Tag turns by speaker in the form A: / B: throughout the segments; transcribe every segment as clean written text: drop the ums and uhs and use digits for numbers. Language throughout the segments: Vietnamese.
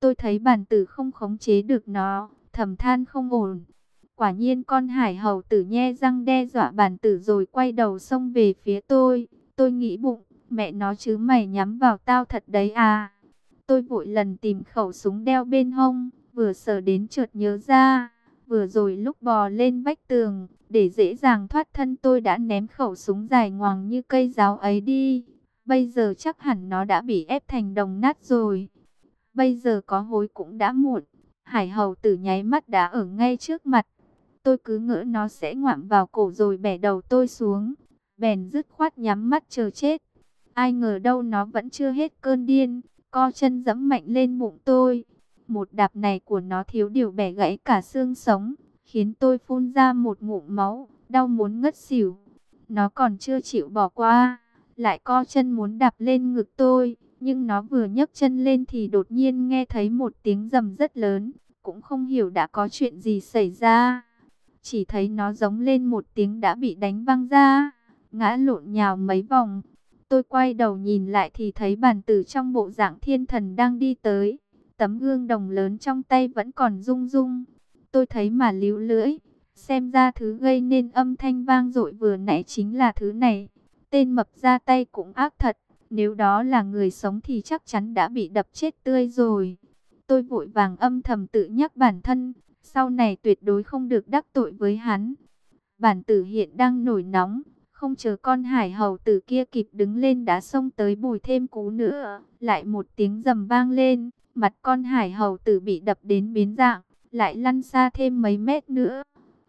A: Tôi thấy bản tử không khống chế được nó, thầm than không ổn. Quả nhiên con hải hầu tử nhe răng đe dọa bản tử rồi quay đầu xông về phía tôi. Tôi nghĩ bụng, mẹ nó chứ mày nhắm vào tao thật đấy à. Tôi vội lần tìm khẩu súng đeo bên hông, vừa sờ đến chợt nhớ ra. Vừa rồi lúc bò lên vách tường, để dễ dàng thoát thân tôi đã ném khẩu súng dài ngoằng như cây giáo ấy đi. Bây giờ chắc hẳn nó đã bị ép thành đồng nát rồi. Bây giờ có hối cũng đã muộn. Hải hầu tử nháy mắt đã ở ngay trước mặt. Tôi cứ ngỡ nó sẽ ngoạm vào cổ rồi bẻ đầu tôi xuống. Bèn dứt khoát nhắm mắt chờ chết. Ai ngờ đâu nó vẫn chưa hết cơn điên. Co chân giẫm mạnh lên bụng tôi. Một đạp này của nó thiếu điều bẻ gãy cả xương sống. Khiến tôi phun ra một ngụm máu. Đau muốn ngất xỉu. Nó còn chưa chịu bỏ qua. Lại co chân muốn đạp lên ngực tôi. Nhưng nó vừa nhấc chân lên thì đột nhiên nghe thấy một tiếng rầm rất lớn. Cũng không hiểu đã có chuyện gì xảy ra. Chỉ thấy nó giống lên một tiếng đã bị đánh văng ra. Ngã lộn nhào mấy vòng. Tôi quay đầu nhìn lại thì thấy bản tử trong bộ dạng thiên thần đang đi tới. Tấm gương đồng lớn trong tay vẫn còn rung rung. Tôi thấy mà líu lưỡi. Xem ra thứ gây nên âm thanh vang dội vừa nãy chính là thứ này. Tên mập ra tay cũng ác thật. Nếu đó là người sống thì chắc chắn đã bị đập chết tươi rồi. Tôi vội vàng âm thầm tự nhắc bản thân. Sau này tuyệt đối không được đắc tội với hắn. Bản tử hiện đang nổi nóng. Không chờ con hải hầu tử kia kịp đứng lên đã xông tới bồi thêm cú nữa. Lại một tiếng rầm vang lên. Mặt con hải hầu tử bị đập đến biến dạng. Lại lăn xa thêm mấy mét nữa.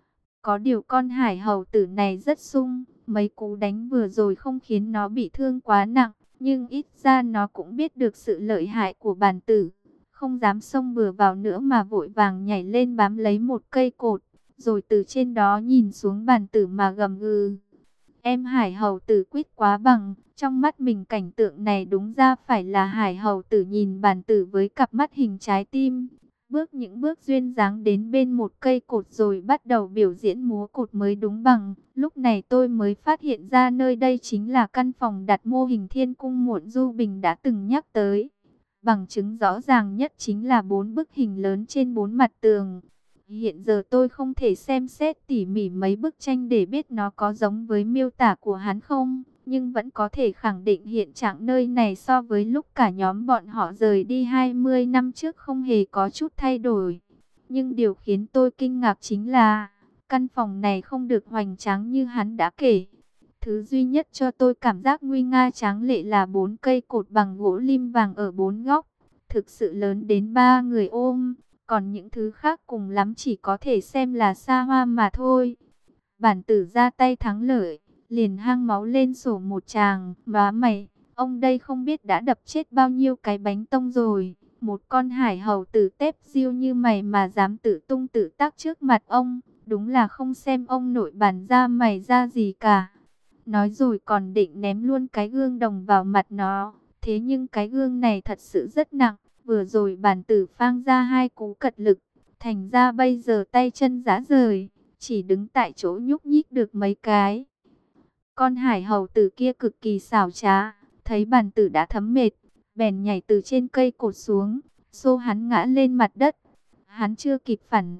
A: Có điều con hải hầu tử này rất sung. Mấy cú đánh vừa rồi không khiến nó bị thương quá nặng. Nhưng ít ra nó cũng biết được sự lợi hại của bản tử. Không dám xông bừa vào nữa mà vội vàng nhảy lên bám lấy một cây cột. Rồi từ trên đó nhìn xuống bản tử mà gầm gừ. Em hải hầu tử quýt quá bằng. Trong mắt mình cảnh tượng này đúng ra phải là hải hầu tử nhìn bản tử với cặp mắt hình trái tim. Bước những bước duyên dáng đến bên một cây cột rồi bắt đầu biểu diễn múa cột mới đúng bằng. Lúc này tôi mới phát hiện ra nơi đây chính là căn phòng đặt mô hình thiên cung muộn Du Bình đã từng nhắc tới. Bằng chứng rõ ràng nhất chính là 4 bức hình lớn trên 4 mặt tường. Hiện giờ tôi không thể xem xét tỉ mỉ mấy bức tranh để biết nó có giống với miêu tả của hắn không. Nhưng vẫn có thể khẳng định hiện trạng nơi này so với lúc cả nhóm bọn họ rời đi 20 năm trước không hề có chút thay đổi. Nhưng điều khiến tôi kinh ngạc chính là căn phòng này không được hoành tráng như hắn đã kể. Thứ duy nhất cho tôi cảm giác nguy nga tráng lệ là 4 cây cột bằng gỗ lim vàng ở 4 góc. Thực sự lớn đến 3 người ôm. Còn những thứ khác cùng lắm chỉ có thể xem là xa hoa mà thôi. Bản tử ra tay thắng lợi. Liền hăng máu lên sổ một tràng. Má mày, ông đây không biết đã đập chết bao nhiêu cái bánh tông rồi. Một con hải hầu tử tép diêu như mày mà dám tự tung tự tác trước mặt ông. Đúng là không xem ông nội bản ra mày ra gì cả. Nói rồi còn định ném luôn cái gương đồng vào mặt nó. Thế nhưng cái gương này thật sự rất nặng. Vừa rồi bản tử phang ra 2 cú cật lực. Thành ra bây giờ tay chân rã rời. Chỉ đứng tại chỗ nhúc nhích được mấy cái. Con hải hầu tử kia cực kỳ xảo trá. Thấy bản tử đã thấm mệt. Bèn nhảy từ trên cây cột xuống. Xô hắn ngã lên mặt đất. Hắn chưa kịp phản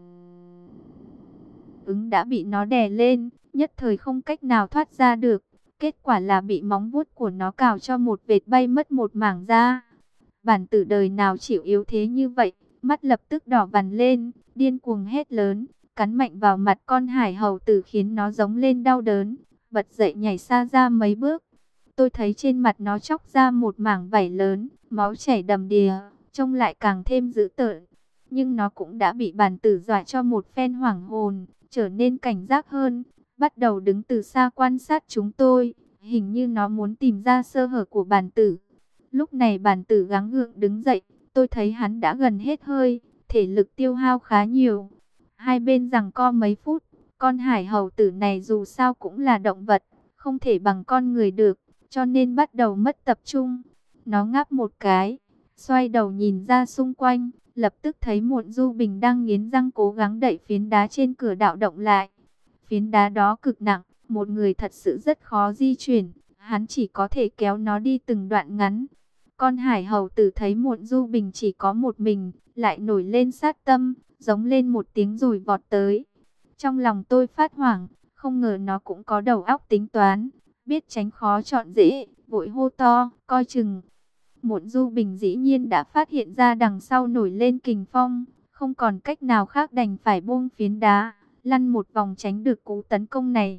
A: ứng đã bị nó đè lên. Nhất thời không cách nào thoát ra được. Kết quả là bị móng vuốt của nó cào cho một vệt bay mất một mảng da. Bản tử đời nào chịu yếu thế như vậy. Mắt lập tức đỏ vằn lên. Điên cuồng hét lớn. Cắn mạnh vào mặt con hải hầu tử khiến nó giống lên đau đớn. Bật dậy nhảy xa ra mấy bước. Tôi thấy trên mặt nó chóc ra một mảng vảy lớn. Máu chảy đầm đìa. Trông lại càng thêm dữ tợn. Nhưng nó cũng đã bị bản tử dọa cho một phen hoảng hồn. Trở nên cảnh giác hơn. Bắt đầu đứng từ xa quan sát chúng tôi. Hình như nó muốn tìm ra sơ hở của bản tử. Lúc này bản tử gắng gượng đứng dậy. Tôi thấy hắn đã gần hết hơi. Thể lực tiêu hao khá nhiều. Hai bên giằng co mấy phút. Con hải hầu tử này dù sao cũng là động vật. Không thể bằng con người được. Cho nên bắt đầu mất tập trung. Nó ngáp một cái. Xoay đầu nhìn ra xung quanh. Lập tức thấy Muộn Du Bình đang nghiến răng cố gắng đẩy phiến đá trên cửa đạo động lại. Phiến đá đó cực nặng. Một người thật sự rất khó di chuyển. Hắn chỉ có thể kéo nó đi từng đoạn ngắn. Con hải hầu tử thấy Muộn Du Bình chỉ có một mình, lại nổi lên sát tâm, giống lên một tiếng rồi vọt tới. Trong lòng tôi phát hoảng, không ngờ nó cũng có đầu óc tính toán, biết tránh khó chọn dễ, vội hô to, coi chừng. Muộn Du Bình dĩ nhiên đã phát hiện ra đằng sau nổi lên kình phong, không còn cách nào khác đành phải buông phiến đá, lăn một vòng tránh được cú tấn công này.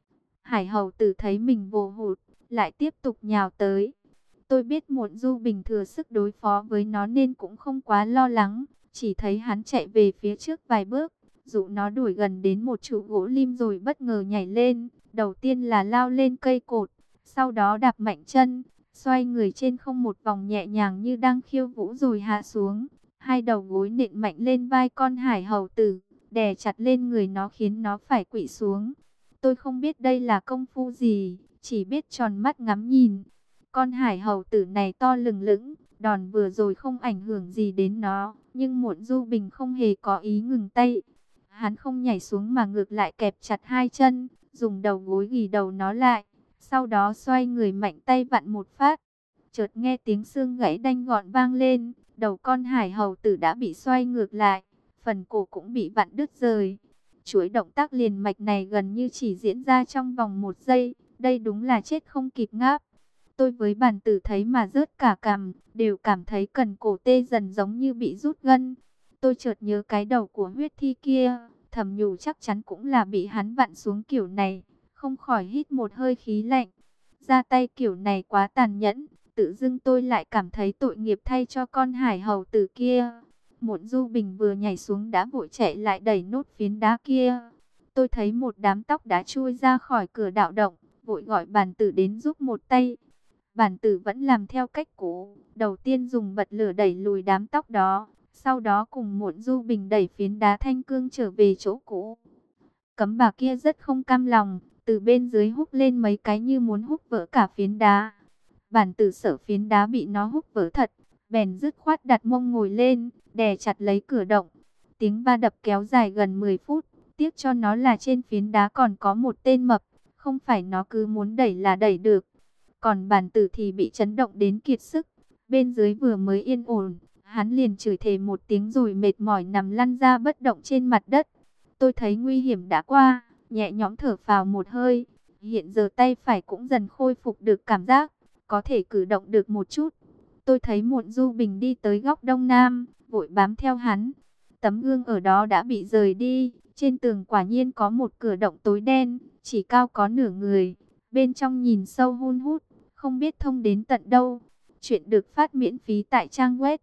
A: Hải hầu tử thấy mình vô hụt, lại tiếp tục nhào tới. Tôi biết Muộn Du Bình thừa sức đối phó với nó nên cũng không quá lo lắng, chỉ thấy hắn chạy về phía trước vài bước, dụ nó đuổi gần đến một trụ gỗ lim rồi bất ngờ nhảy lên, đầu tiên là lao lên cây cột, sau đó đạp mạnh chân, xoay người trên không một vòng nhẹ nhàng như đang khiêu vũ rồi hạ xuống. Hai đầu gối nện mạnh lên vai con hải hầu tử, đè chặt lên người nó khiến nó phải quỵ xuống. Tôi không biết đây là công phu gì, chỉ biết tròn mắt ngắm nhìn. Con hải hầu tử này to lừng lững, đòn vừa rồi không ảnh hưởng gì đến nó, nhưng Muộn Du Bình không hề có ý ngừng tay. Hắn không nhảy xuống mà ngược lại kẹp chặt hai chân, dùng đầu gối ghì đầu nó lại, sau đó xoay người mạnh tay vặn một phát. Chợt nghe tiếng xương gãy đanh gọn vang lên, đầu con hải hầu tử đã bị xoay ngược lại, phần cổ cũng bị vặn đứt rời. Chuỗi động tác liền mạch này gần như chỉ diễn ra trong vòng 1 giây, đây đúng là chết không kịp ngáp. Tôi với Bàn Tử thấy mà rớt cả cằm, đều cảm thấy cần cổ tê dần giống như bị rút gân. Tôi chợt nhớ cái đầu của huyết thi kia, thầm nhủ chắc chắn cũng là bị hắn vặn xuống kiểu này, không khỏi hít một hơi khí lạnh. Ra tay kiểu này quá tàn nhẫn, tự dưng tôi lại cảm thấy tội nghiệp thay cho con hải hầu tử kia. Muộn Du Bình vừa nhảy xuống đã vội chạy lại đẩy nốt phiến đá kia. Tôi thấy một đám tóc đã chui ra khỏi cửa đạo động, vội gọi Bàn Tử đến giúp một tay. Bàn Tử vẫn làm theo cách cũ, đầu tiên dùng bật lửa đẩy lùi đám tóc đó, sau đó cùng Muộn Du Bình đẩy phiến đá thanh cương trở về chỗ cũ. Cấm bà kia rất không cam lòng, từ bên dưới húc lên mấy cái như muốn húc vỡ cả phiến đá. Bàn Tử sợ phiến đá bị nó húc vỡ thật, bèn dứt khoát đặt mông ngồi lên, đè chặt lấy cửa động. Tiếng va đập kéo dài gần 10 phút, tiếc cho nó là trên phiến đá còn có một tên mập, không phải nó cứ muốn đẩy là đẩy được. Còn Bàn Tử thì bị chấn động đến kiệt sức, bên dưới vừa mới yên ổn, hắn liền chửi thề một tiếng rồi mệt mỏi nằm lăn ra bất động trên mặt đất. Tôi thấy nguy hiểm đã qua, nhẹ nhõm thở phào một hơi, hiện giờ tay phải cũng dần khôi phục được cảm giác, có thể cử động được một chút. Tôi thấy Muộn Du Bình đi tới góc đông nam, vội bám theo hắn. Tấm gương ở đó đã bị rời đi, trên tường quả nhiên có một cửa động tối đen, chỉ cao có nửa người, bên trong nhìn sâu hun hút, không biết thông đến tận đâu. Chuyện được phát miễn phí tại trang web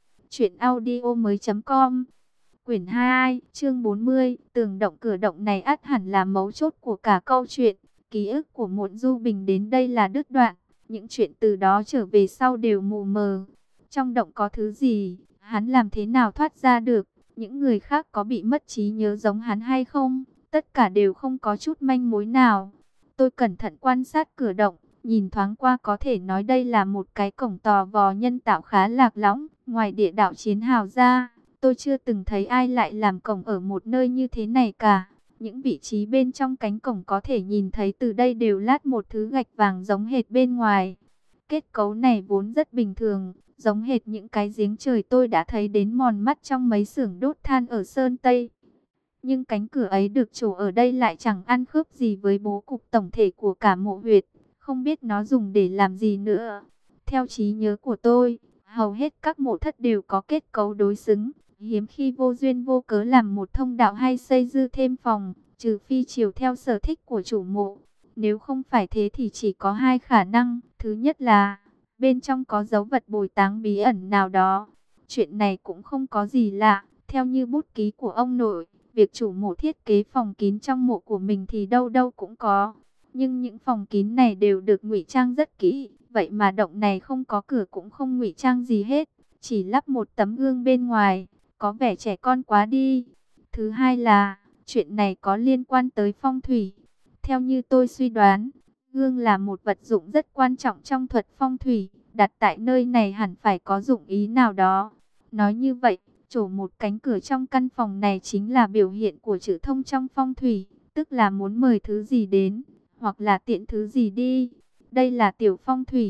A: truyệnaudiomoi.com. Quyển 2, chương 40, tường động cửa động này ắt hẳn là mấu chốt của cả câu chuyện. Ký ức của Muộn Du Bình đến đây là đứt đoạn, những chuyện từ đó trở về sau đều mù mờ. Trong động có thứ gì, hắn làm thế nào thoát ra được, những người khác có bị mất trí nhớ giống hắn hay không, tất cả đều không có chút manh mối nào. Tôi cẩn thận quan sát cửa động, nhìn thoáng qua có thể nói đây là một cái cổng tò vò nhân tạo khá lạc lõng, ngoài địa đạo chiến hào ra. Tôi chưa từng thấy ai lại làm cổng ở một nơi như thế này cả. Những vị trí bên trong cánh cổng có thể nhìn thấy từ đây đều lát một thứ gạch vàng giống hệt bên ngoài. Kết cấu này vốn rất bình thường, giống hệt những cái giếng trời tôi đã thấy đến mòn mắt trong mấy xưởng đốt than ở Sơn Tây. Nhưng cánh cửa ấy được trổ ở đây lại chẳng ăn khớp gì với bố cục tổng thể của cả mộ huyệt. Không biết nó dùng để làm gì nữa. Theo trí nhớ của tôi, hầu hết các mộ thất đều có kết cấu đối xứng. Hiếm khi vô duyên vô cớ làm một thông đạo hay xây dư thêm phòng, trừ phi chiều theo sở thích của chủ mộ. Nếu không phải thế thì chỉ có hai khả năng. Thứ nhất là bên trong có dấu vật bồi táng bí ẩn nào đó. Chuyện này cũng không có gì lạ. Theo như bút ký của ông nội, việc chủ mộ thiết kế phòng kín trong mộ của mình thì đâu đâu cũng có. Nhưng những phòng kín này đều được ngụy trang rất kỹ. Vậy mà động này không có cửa cũng không ngụy trang gì hết. Chỉ lắp một tấm gương bên ngoài. Có vẻ trẻ con quá đi. Thứ hai là, chuyện này có liên quan tới phong thủy. Theo như tôi suy đoán, gương là một vật dụng rất quan trọng trong thuật phong thủy. Đặt tại nơi này hẳn phải có dụng ý nào đó. Nói như vậy, trổ một cánh cửa trong căn phòng này chính là biểu hiện của chữ thông trong phong thủy. Tức là muốn mời thứ gì đến, hoặc là tiện thứ gì đi. Đây là tiểu phong thủy.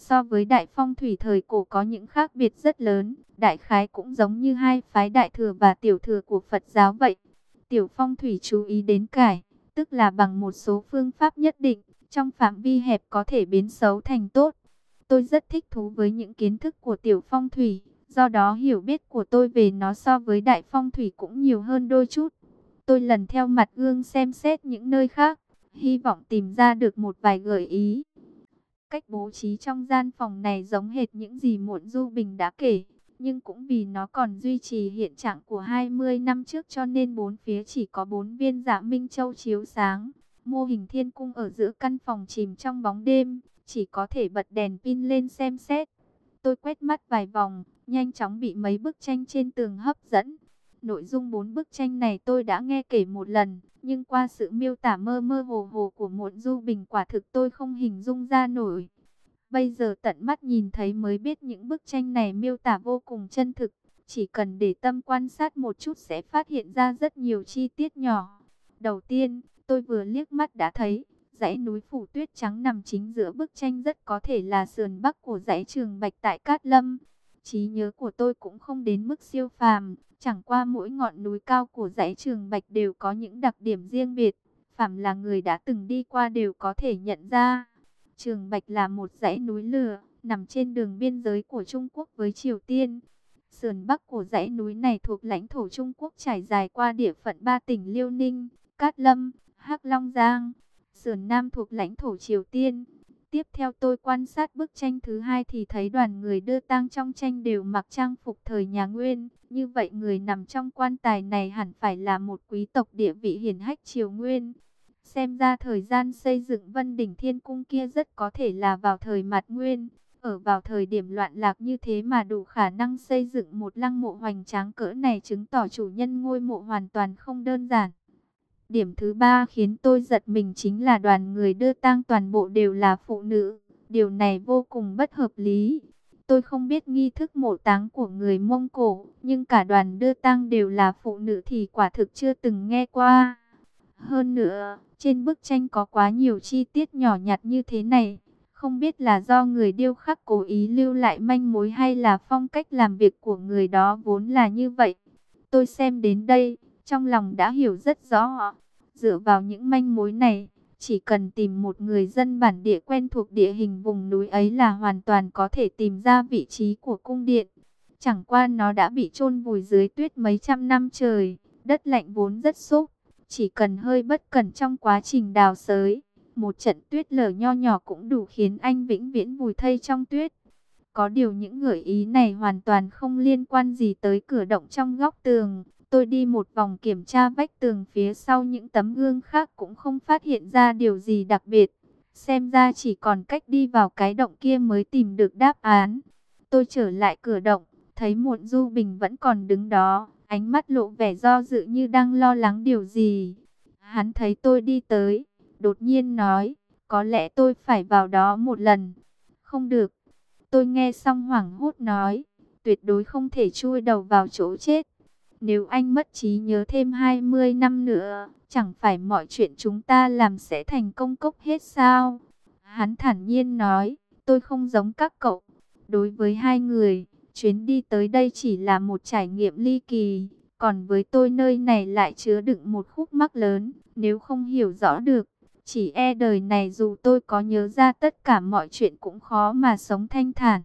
A: so với đại phong thủy thời cổ có những khác biệt rất lớn, đại khái cũng giống như hai phái đại thừa và tiểu thừa của Phật giáo vậy. Tiểu phong thủy chú ý đến cải, tức là bằng một số phương pháp nhất định, trong phạm vi hẹp có thể biến xấu thành tốt. Tôi rất thích thú với những kiến thức của tiểu phong thủy, do đó hiểu biết của tôi về nó so với đại phong thủy cũng nhiều hơn đôi chút. Tôi lần theo mặt gương xem xét những nơi khác, hy vọng tìm ra được một vài gợi ý. Cách bố trí trong gian phòng này giống hệt những gì Muộn Du Bình đã kể, nhưng cũng vì nó còn duy trì hiện trạng của 20 năm trước cho nên bốn phía chỉ có 4 viên Dạ Minh Châu chiếu sáng. Mô hình thiên cung ở giữa căn phòng chìm trong bóng đêm, chỉ có thể bật đèn pin lên xem xét. Tôi quét mắt vài vòng, nhanh chóng bị mấy bức tranh trên tường hấp dẫn. Nội dung 4 bức tranh này tôi đã nghe kể một lần, nhưng qua sự miêu tả mơ mơ hồ hồ của Muộn Du Bình quả thực tôi không hình dung ra nổi. Bây giờ tận mắt nhìn thấy mới biết những bức tranh này miêu tả vô cùng chân thực. Chỉ cần để tâm quan sát một chút sẽ phát hiện ra rất nhiều chi tiết nhỏ. Đầu tiên, tôi vừa liếc mắt đã thấy, dãy núi phủ tuyết trắng nằm chính giữa bức tranh rất có thể là sườn bắc của dãy Trường Bạch tại Cát Lâm. Trí nhớ của tôi cũng không đến mức siêu phàm, chẳng qua mỗi ngọn núi cao của dãy Trường Bạch đều có những đặc điểm riêng biệt, phàm là người đã từng đi qua đều có thể nhận ra. Trường Bạch là một dãy núi lửa, nằm trên đường biên giới của Trung Quốc với Triều Tiên. Sườn bắc của dãy núi này thuộc lãnh thổ Trung Quốc trải dài qua địa phận 3 tỉnh Liêu Ninh, Cát Lâm, Hắc Long Giang. Sườn nam thuộc lãnh thổ Triều Tiên. Tiếp theo tôi quan sát bức tranh thứ hai thì thấy đoàn người đưa tang trong tranh đều mặc trang phục thời nhà Nguyên. Như vậy người nằm trong quan tài này hẳn phải là một quý tộc địa vị hiển hách Triều Nguyên. Xem ra thời gian xây dựng Vân Đỉnh Thiên Cung kia rất có thể là vào thời Mạt Nguyên. Ở vào thời điểm loạn lạc như thế mà đủ khả năng xây dựng một lăng mộ hoành tráng cỡ này chứng tỏ chủ nhân ngôi mộ hoàn toàn không đơn giản. Điểm thứ ba khiến tôi giật mình chính là đoàn người đưa tang toàn bộ đều là phụ nữ. Điều này vô cùng bất hợp lý. Tôi không biết nghi thức mộ táng của người Mông Cổ, nhưng cả đoàn đưa tang đều là phụ nữ thì quả thực chưa từng nghe qua. Hơn nữa, trên bức tranh có quá nhiều chi tiết nhỏ nhặt như thế này. Không biết là do người điêu khắc cố ý lưu lại manh mối hay là phong cách làm việc của người đó vốn là như vậy. Tôi xem đến đây, trong lòng đã hiểu rất rõ. Dựa vào những manh mối này, chỉ cần tìm một người dân bản địa quen thuộc địa hình vùng núi ấy là hoàn toàn có thể tìm ra vị trí của cung điện. Chẳng qua nó đã bị chôn vùi dưới tuyết mấy trăm năm trời, đất lạnh vốn rất xốp. Chỉ cần hơi bất cẩn trong quá trình đào xới, một trận tuyết lở nho nhỏ cũng đủ khiến anh vĩnh viễn vùi thây trong tuyết. Có điều những gợi ý này hoàn toàn không liên quan gì tới cửa động trong góc tường. Tôi đi một vòng kiểm tra vách tường phía sau những tấm gương khác cũng không phát hiện ra điều gì đặc biệt. Xem ra chỉ còn cách đi vào cái động kia mới tìm được đáp án. Tôi trở lại cửa động, thấy Muộn Du Bình vẫn còn đứng đó, ánh mắt lộ vẻ do dự như đang lo lắng điều gì. Hắn thấy tôi đi tới, đột nhiên nói, có lẽ tôi phải vào đó một lần. Không được. Tôi nghe xong hoảng hốt nói, tuyệt đối không thể chui đầu vào chỗ chết. Nếu anh mất trí nhớ thêm 20 năm nữa, chẳng phải mọi chuyện chúng ta làm sẽ thành công cốc hết sao? Hắn thản nhiên nói, tôi không giống các cậu. Đối với hai người, chuyến đi tới đây chỉ là một trải nghiệm ly kỳ. Còn với tôi nơi này lại chứa đựng một khúc mắc lớn. Nếu không hiểu rõ được, chỉ e đời này dù tôi có nhớ ra tất cả mọi chuyện cũng khó mà sống thanh thản.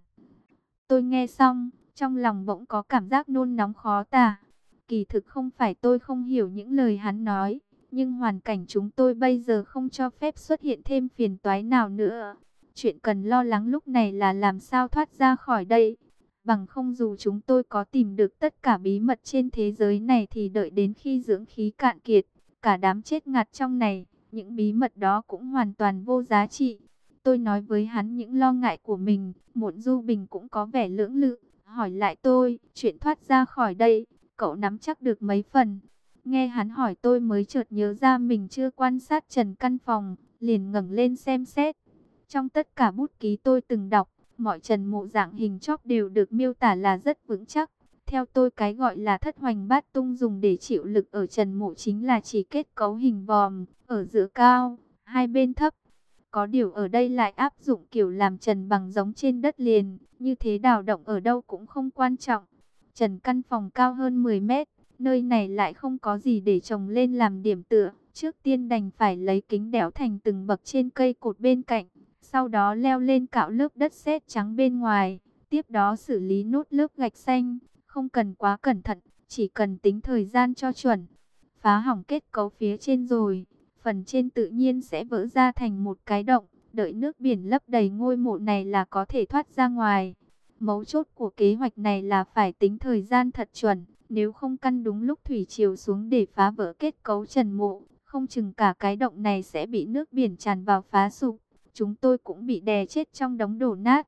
A: Tôi nghe xong, trong lòng bỗng có cảm giác nôn nóng khó tả. Kỳ thực không phải tôi không hiểu những lời hắn nói, nhưng hoàn cảnh chúng tôi bây giờ không cho phép xuất hiện thêm phiền toái nào nữa. Chuyện cần lo lắng lúc này là làm sao thoát ra khỏi đây. Bằng không dù chúng tôi có tìm được tất cả bí mật trên thế giới này thì đợi đến khi dưỡng khí cạn kiệt, cả đám chết ngạt trong này, những bí mật đó cũng hoàn toàn vô giá trị. Tôi nói với hắn những lo ngại của mình, Muộn Du Bình cũng có vẻ lưỡng lự, hỏi lại tôi, chuyện thoát ra khỏi đây, cậu nắm chắc được mấy phần? Nghe hắn hỏi tôi mới chợt nhớ ra mình chưa quan sát trần căn phòng, liền ngẩng lên xem xét. Trong tất cả bút ký tôi từng đọc, mọi trần mộ dạng hình chóp đều được miêu tả là rất vững chắc. Theo tôi cái gọi là thất hoành bát tung dùng để chịu lực ở trần mộ chính là chỉ kết cấu hình vòm, ở giữa cao, hai bên thấp. Có điều ở đây lại áp dụng kiểu làm trần bằng giống trên đất liền, như thế đào động ở đâu cũng không quan trọng. Trần căn phòng cao hơn 10 mét, nơi này lại không có gì để trồng lên làm điểm tựa. Trước tiên đành phải lấy kính đẽo thành từng bậc trên cây cột bên cạnh, sau đó leo lên cạo lớp đất sét trắng bên ngoài, tiếp đó xử lý nốt lớp gạch xanh, không cần quá cẩn thận, chỉ cần tính thời gian cho chuẩn. Phá hỏng kết cấu phía trên rồi, phần trên tự nhiên sẽ vỡ ra thành một cái động, đợi nước biển lấp đầy ngôi mộ này là có thể thoát ra ngoài. Mấu chốt của kế hoạch này là phải tính thời gian thật chuẩn, nếu không căn đúng lúc thủy triều xuống để phá vỡ kết cấu trần mộ, không chừng cả cái động này sẽ bị nước biển tràn vào phá sụp, chúng tôi cũng bị đè chết trong đống đổ nát.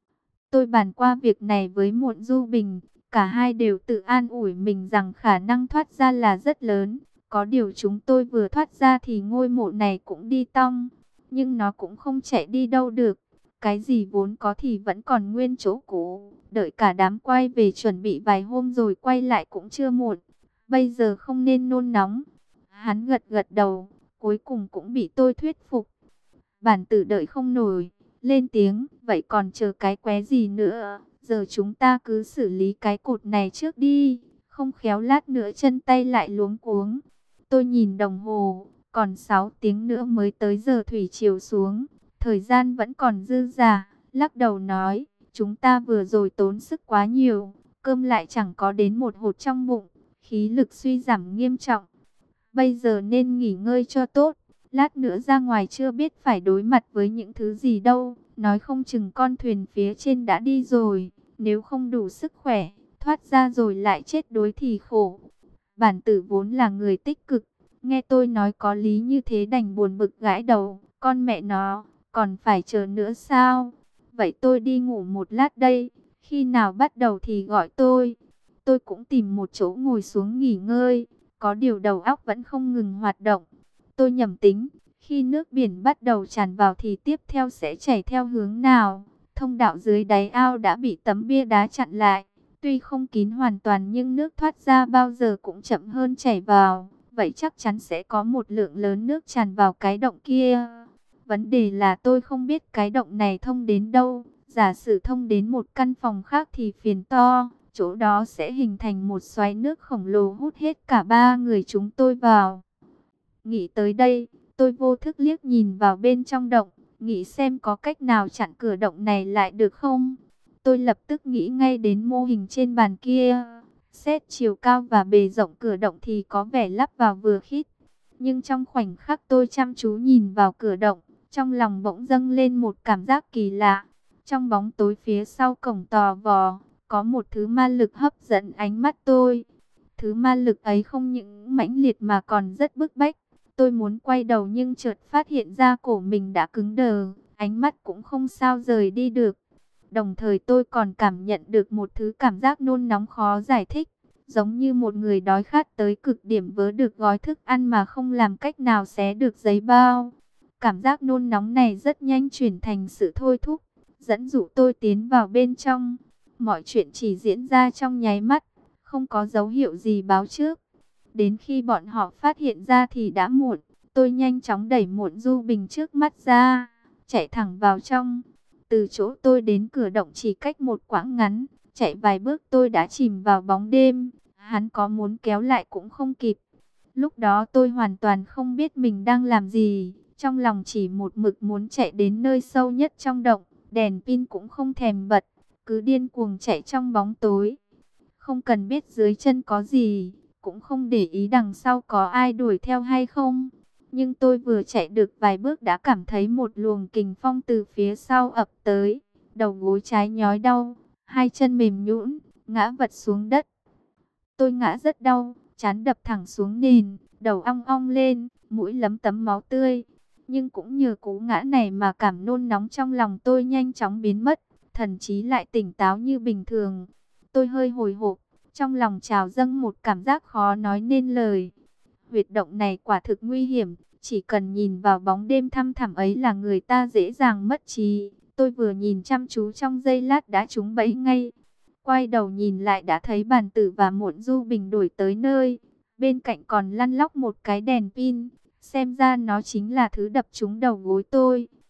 A: Tôi bàn qua việc này với Muộn Du Bình, cả hai đều tự an ủi mình rằng khả năng thoát ra là rất lớn. Có điều chúng tôi vừa thoát ra thì ngôi mộ này cũng đi tong, nhưng nó cũng không chạy đi đâu được. Cái gì vốn có thì vẫn còn nguyên chỗ cũ, đợi cả đám quay về chuẩn bị vài hôm rồi quay lại cũng chưa muộn. Bây giờ không nên nôn nóng. Hắn gật gật đầu, cuối cùng cũng bị tôi thuyết phục. Bản tử đợi không nổi, lên tiếng, vậy còn chờ cái qué gì nữa, giờ chúng ta cứ xử lý cái cột này trước đi, không khéo lát nữa chân tay lại luống cuống. Tôi nhìn đồng hồ, còn 6 tiếng nữa mới tới giờ thủy triều xuống, thời gian vẫn còn dư dả, lắc đầu nói, chúng ta vừa rồi tốn sức quá nhiều, cơm lại chẳng có đến một hột trong bụng, khí lực suy giảm nghiêm trọng. Bây giờ nên nghỉ ngơi cho tốt. Lát nữa ra ngoài chưa biết phải đối mặt với những thứ gì đâu. Nói không chừng con thuyền phía trên đã đi rồi. Nếu không đủ sức khỏe, thoát ra rồi lại chết đuối thì khổ. Bản tử vốn là người tích cực. Nghe tôi nói có lý như thế đành buồn bực gãi đầu. Con mẹ nó, còn phải chờ nữa sao? Vậy tôi đi ngủ một lát đây. Khi nào bắt đầu thì gọi tôi. Tôi cũng tìm một chỗ ngồi xuống nghỉ ngơi. Có điều đầu óc vẫn không ngừng hoạt động. Tôi nhẩm tính, khi nước biển bắt đầu tràn vào thì tiếp theo sẽ chảy theo hướng nào? Thông đạo dưới đáy ao đã bị tấm bia đá chặn lại. Tuy không kín hoàn toàn nhưng nước thoát ra bao giờ cũng chậm hơn chảy vào. Vậy chắc chắn sẽ có một lượng lớn nước tràn vào cái động kia. Vấn đề là tôi không biết cái động này thông đến đâu. Giả sử thông đến một căn phòng khác thì phiền to. Chỗ đó sẽ hình thành một xoáy nước khổng lồ hút hết cả ba người chúng tôi vào. Nghĩ tới đây, tôi vô thức liếc nhìn vào bên trong động, nghĩ xem có cách nào chặn cửa động này lại được không. Tôi lập tức nghĩ ngay đến mô hình trên bàn kia. Xét chiều cao và bề rộng cửa động thì có vẻ lắp vào vừa khít. Nhưng trong khoảnh khắc tôi chăm chú nhìn vào cửa động, trong lòng bỗng dâng lên một cảm giác kỳ lạ. Trong bóng tối phía sau cổng tò vò, có một thứ ma lực hấp dẫn ánh mắt tôi. Thứ ma lực ấy không những mãnh liệt mà còn rất bức bách. Tôi muốn quay đầu nhưng chợt phát hiện ra cổ mình đã cứng đờ, ánh mắt cũng không sao rời đi được. Đồng thời tôi còn cảm nhận được một thứ cảm giác nôn nóng khó giải thích, giống như một người đói khát tới cực điểm vớ được gói thức ăn mà không làm cách nào xé được giấy bao. Cảm giác nôn nóng này rất nhanh chuyển thành sự thôi thúc, dẫn dụ tôi tiến vào bên trong. Mọi chuyện chỉ diễn ra trong nháy mắt, không có dấu hiệu gì báo trước. Đến khi bọn họ phát hiện ra thì đã muộn. Tôi nhanh chóng đẩy Muộn Du Bình trước mắt ra, chạy thẳng vào trong. Từ chỗ tôi đến cửa động chỉ cách một quãng ngắn, chạy vài bước tôi đã chìm vào bóng đêm. Hắn có muốn kéo lại cũng không kịp. Lúc đó tôi hoàn toàn không biết mình đang làm gì, trong lòng chỉ một mực muốn chạy đến nơi sâu nhất trong động, đèn pin cũng không thèm bật, cứ điên cuồng chạy trong bóng tối. Không cần biết dưới chân có gì, cũng không để ý đằng sau có ai đuổi theo hay không. Nhưng tôi vừa chạy được vài bước đã cảm thấy một luồng kình phong từ phía sau ập tới. Đầu gối trái nhói đau, hai chân mềm nhũn, ngã vật xuống đất. Tôi ngã rất đau, trán đập thẳng xuống nền, đầu ong ong lên, mũi lấm tấm máu tươi. Nhưng cũng nhờ cú ngã này mà cảm nôn nóng trong lòng tôi nhanh chóng biến mất, thần trí lại tỉnh táo như bình thường. Tôi hơi hồi hộp, trong lòng trào dâng một cảm giác khó nói nên lời. Huyệt động này quả thực nguy hiểm, chỉ cần nhìn vào bóng đêm thăm thẳm ấy là người ta dễ dàng mất trí. Tôi vừa nhìn chăm chú trong giây lát đã trúng bẫy ngay. Quay đầu nhìn lại đã thấy Bàn Tử và Muộn Du Bình đuổi tới nơi. Bên cạnh còn lăn lóc một cái đèn pin. Xem ra nó chính là thứ đập trúng đầu gối tôi.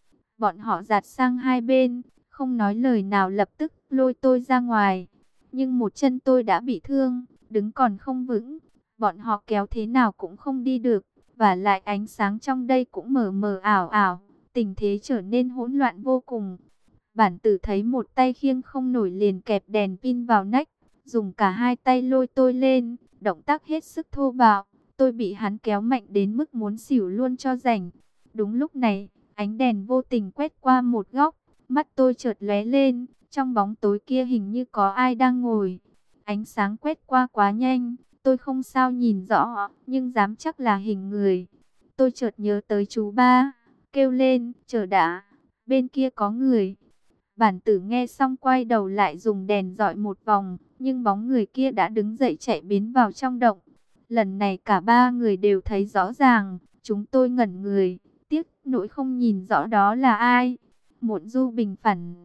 A: Bọn họ dạt sang hai bên, không nói lời nào lập tức lôi tôi ra ngoài. Nhưng một chân tôi đã bị thương, đứng còn không vững. Bọn họ kéo thế nào cũng không đi được. Và lại ánh sáng trong đây cũng mờ mờ ảo ảo. Tình thế trở nên hỗn loạn vô cùng. Bản tử thấy một tay khiêng không nổi liền kẹp đèn pin vào nách. Dùng cả hai tay lôi tôi lên. Động tác hết sức thô bạo. Tôi bị hắn kéo mạnh đến mức muốn xỉu luôn cho rảnh. Đúng lúc này, ánh đèn vô tình quét qua một góc. Mắt tôi chợt lóe lên. Trong bóng tối kia hình như có ai đang ngồi. Ánh sáng quét qua quá nhanh. Tôi không sao nhìn rõ, nhưng dám chắc là hình người. Tôi chợt nhớ tới chú ba. Kêu lên, chờ đã. Bên kia có người. Bản tử nghe xong quay đầu lại dùng đèn dọi một vòng. Nhưng bóng người kia đã đứng dậy chạy biến vào trong động. Lần này cả ba người đều thấy rõ ràng. Chúng tôi ngẩn người. Tiếc nỗi không nhìn rõ đó là ai. Muộn Du Bình phản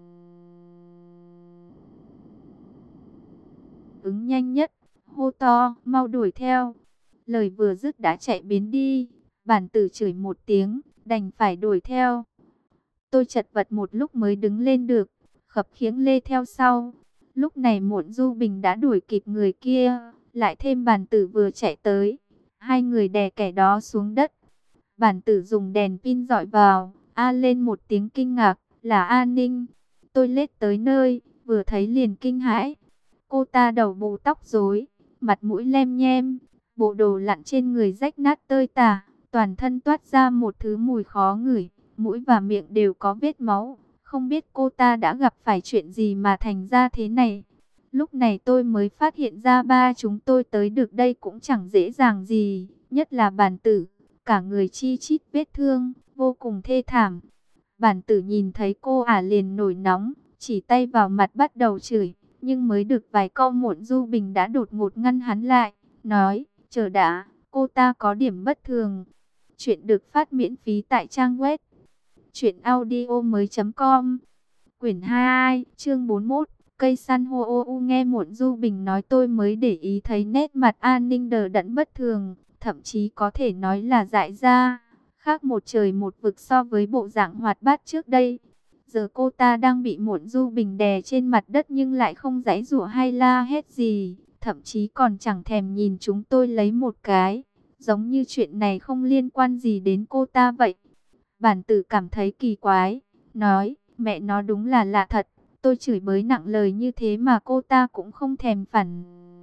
A: ứng nhanh nhất, hô to, mau đuổi theo. Lời vừa dứt đã chạy biến đi. Bản tử chửi một tiếng, đành phải đuổi theo. Tôi chật vật một lúc mới đứng lên được, khập khiễng lê theo sau. Lúc này Muộn Du Bình đã đuổi kịp người kia, lại thêm bản tử vừa chạy tới. Hai người đè kẻ đó xuống đất. Bản tử dùng đèn pin dọi vào, a lên một tiếng kinh ngạc, là A Ninh. Tôi lết tới nơi, vừa thấy liền kinh hãi. Cô ta đầu bù tóc rối, mặt mũi lem nhem, bộ đồ lặn trên người rách nát tơi tả, toàn thân toát ra một thứ mùi khó ngửi, mũi và miệng đều có vết máu. Không biết cô ta đã gặp phải chuyện gì mà thành ra thế này. Lúc này tôi mới phát hiện ra ba chúng tôi tới được đây cũng chẳng dễ dàng gì, nhất là bản tử, cả người chi chít vết thương, vô cùng thê thảm. Bản tử nhìn thấy cô ả liền nổi nóng, chỉ tay vào mặt bắt đầu chửi. Nhưng mới được vài câu Muộn Du Bình đã đột ngột ngăn hắn lại, nói, chờ đã, cô ta có điểm bất thường. Chuyện được phát miễn phí tại trang web truyệnaudiomoi.com. Quyển 22, chương 41, cây san hô ô u. Nghe Muộn Du Bình nói tôi mới để ý thấy nét mặt An Ninh đờ đẫn bất thường, thậm chí có thể nói là dại ra, khác một trời một vực so với bộ dạng hoạt bát trước đây. Giờ cô ta đang bị Muộn Du Bình đè trên mặt đất nhưng lại không giãy giụa hay la hét gì, thậm chí còn chẳng thèm nhìn chúng tôi lấy một cái, giống như chuyện này không liên quan gì đến cô ta vậy. Bản tử cảm thấy kỳ quái, nói, mẹ nó đúng là lạ thật, tôi chửi bới nặng lời như thế mà cô ta cũng không thèm phản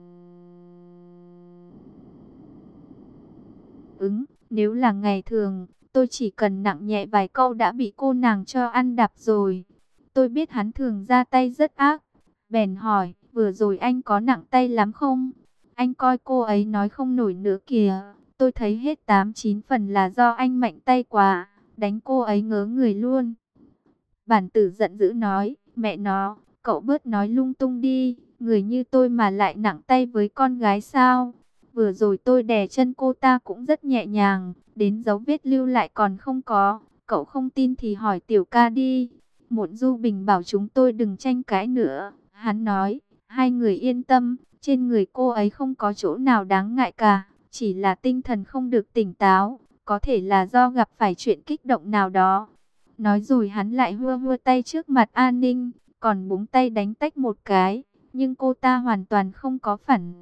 A: ứng. Nếu là ngày thường, tôi chỉ cần nặng nhẹ vài câu đã bị cô nàng cho ăn đạp rồi. Tôi biết hắn thường ra tay rất ác, bèn hỏi, vừa rồi anh có nặng tay lắm không? Anh coi cô ấy nói không nổi nữa kìa. Tôi thấy hết 8-9 phần là do anh mạnh tay quá, đánh cô ấy ngớ người luôn. Bản tử giận dữ nói, mẹ nó, cậu bớt nói lung tung đi, người như tôi mà lại nặng tay với con gái sao? Vừa rồi tôi đè chân cô ta cũng rất nhẹ nhàng, đến dấu vết lưu lại còn không có, cậu không tin thì hỏi tiểu ca đi. Muộn Du Bình bảo chúng tôi đừng tranh cãi nữa, hắn nói, hai người yên tâm, trên người cô ấy không có chỗ nào đáng ngại cả, chỉ là tinh thần không được tỉnh táo, có thể là do gặp phải chuyện kích động nào đó. Nói rồi hắn lại hua hua tay trước mặt An Ninh, còn búng tay đánh tách một cái, nhưng cô ta hoàn toàn không có phản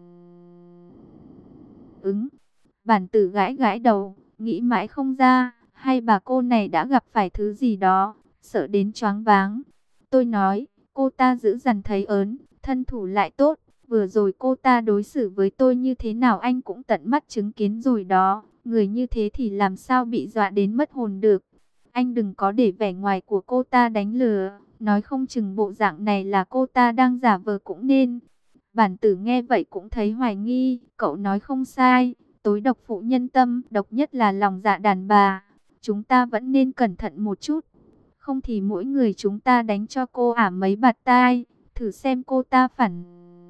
A: ứng. Bản tử gãi gãi đầu, nghĩ mãi không ra, hay bà cô này đã gặp phải thứ gì đó, sợ đến choáng váng. Tôi nói, cô ta giữ dằn thấy ớn, thân thủ lại tốt, vừa rồi cô ta đối xử với tôi như thế nào anh cũng tận mắt chứng kiến rồi đó, người như thế thì làm sao bị dọa đến mất hồn được. Anh đừng có để vẻ ngoài của cô ta đánh lừa, nói không chừng bộ dạng này là cô ta đang giả vờ cũng nên. Bản tử nghe vậy cũng thấy hoài nghi, cậu nói không sai, tối độc phụ nhân tâm, độc nhất là lòng dạ đàn bà. Chúng ta vẫn nên cẩn thận một chút, không thì mỗi người chúng ta đánh cho cô ả mấy bạt tai, thử xem cô ta phản